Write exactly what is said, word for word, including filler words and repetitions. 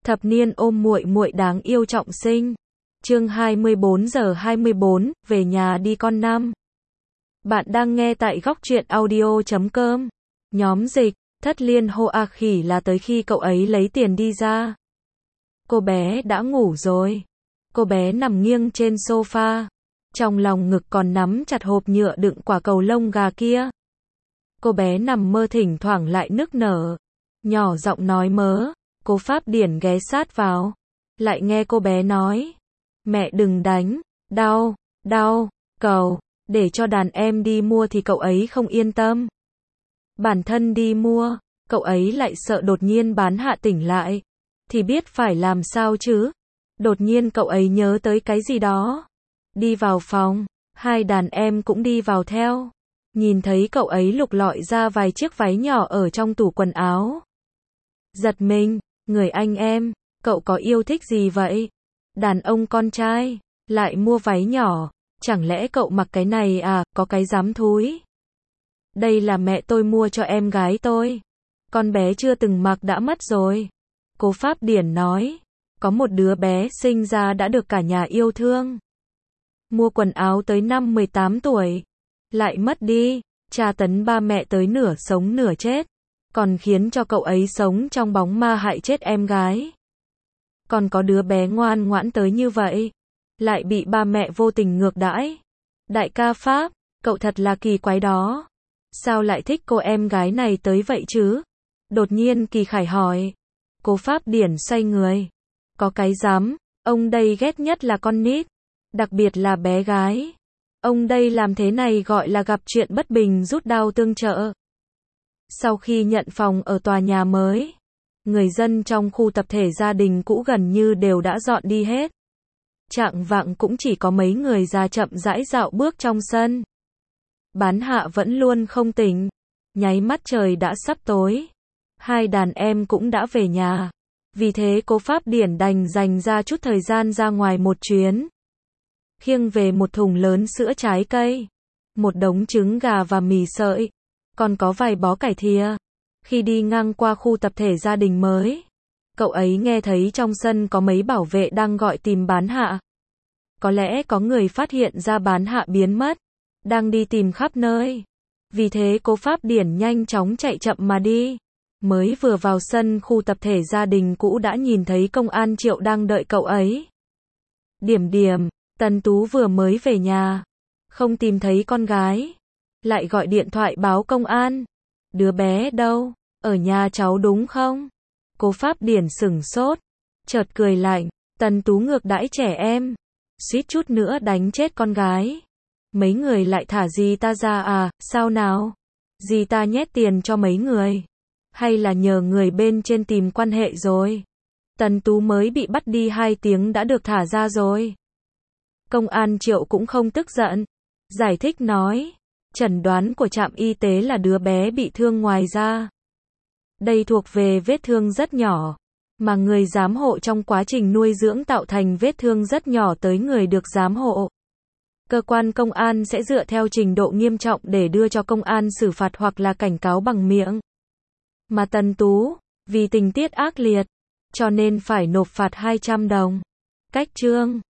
Thập niên ôm muội muội đáng yêu trọng sinh. Chương hai mươi bốn giờ hai mươi bốn, về nhà đi con năm. Bạn đang nghe tại góc truyện audio chấm com. Nhóm dịch, Thất Liên hô a khỉ là tới khi cậu ấy lấy tiền đi ra. Cô bé đã ngủ rồi. Cô bé nằm nghiêng trên sofa. Trong lòng ngực còn nắm chặt hộp nhựa đựng quả cầu lông gà kia. Cô bé nằm mơ thỉnh thoảng lại nức nở. Nhỏ giọng nói mớ. Cô Pháp Điển ghé sát vào. Lại nghe cô bé nói. Mẹ đừng đánh. Đau, đau, cầu. Để cho đàn em đi mua thì cậu ấy không yên tâm. Bản thân đi mua, cậu ấy lại sợ đột nhiên bán hạ tỉnh lại. Thì biết phải làm sao chứ. Đột nhiên cậu ấy nhớ tới cái gì đó. Đi vào phòng, hai đàn em cũng đi vào theo. Nhìn thấy cậu ấy lục lọi ra vài chiếc váy nhỏ ở trong tủ quần áo. Giật mình, người anh em, cậu có yêu thích gì vậy? Đàn ông con trai, lại mua váy nhỏ, chẳng lẽ cậu mặc cái này à, có cái dám thúi. Đây là mẹ tôi mua cho em gái tôi. Con bé chưa từng mặc đã mất rồi. Cô Pháp Điển nói, có một đứa bé sinh ra đã được cả nhà yêu thương. Mua quần áo tới năm mười tám tuổi, lại mất đi, tra tấn ba mẹ tới nửa sống nửa chết, còn khiến cho cậu ấy sống trong bóng ma hại chết em gái. Còn có đứa bé ngoan ngoãn tới như vậy, lại bị ba mẹ vô tình ngược đãi. Đại ca Pháp, cậu thật là kỳ quái đó. Sao lại thích cô em gái này tới vậy chứ? Đột nhiên Kỳ Khải hỏi. Cô Pháp Điển xoay người. Có cái dám, ông đây ghét nhất là con nít, đặc biệt là bé gái. Ông đây làm thế này gọi là gặp chuyện bất bình rút đao tương trợ. Sau khi nhận phòng ở tòa nhà mới, người dân trong khu tập thể gia đình cũ gần như đều đã dọn đi hết. Chạng vạng cũng chỉ có mấy người già chậm rãi dạo bước trong sân. Bán hạ vẫn luôn không tỉnh. Nháy mắt trời đã sắp tối. Hai đàn em cũng đã về nhà. Vì thế cô Pháp Điển đành dành ra chút thời gian ra ngoài một chuyến. Khiêng về một thùng lớn sữa trái cây, một đống trứng gà và mì sợi, còn có vài bó cải thìa. Khi đi ngang qua khu tập thể gia đình mới, cậu ấy nghe thấy trong sân có mấy bảo vệ đang gọi tìm bán hạ. Có lẽ có người phát hiện ra bán hạ biến mất, đang đi tìm khắp nơi. Vì thế cô Pháp Điển nhanh chóng chạy chậm mà đi. Mới vừa vào sân khu tập thể gia đình cũ đã nhìn thấy công an Triệu đang đợi cậu ấy. Điểm điểm, Tần Tú vừa mới về nhà, không tìm thấy con gái, lại gọi điện thoại báo công an. Đứa bé đâu? Ở nhà cháu đúng không? Cô Pháp Điển sửng sốt, chợt cười lạnh. Tần Tú ngược đãi trẻ em, suýt chút nữa đánh chết con gái. Mấy người lại thả dì ta ra à, sao nào? Dì ta nhét tiền cho mấy người, hay là nhờ người bên trên tìm quan hệ rồi? Tần Tú mới bị bắt đi hai tiếng đã được thả ra rồi. Công an Triệu cũng không tức giận, giải thích nói, chẩn đoán của trạm y tế là đứa bé bị thương ngoài da. Đây thuộc về vết thương rất nhỏ, mà người giám hộ trong quá trình nuôi dưỡng tạo thành vết thương rất nhỏ tới người được giám hộ. Cơ quan công an sẽ dựa theo trình độ nghiêm trọng để đưa cho công an xử phạt hoặc là cảnh cáo bằng miệng. Mà Tần Tú, vì tình tiết ác liệt, cho nên phải nộp phạt hai trăm đồng. Cách chương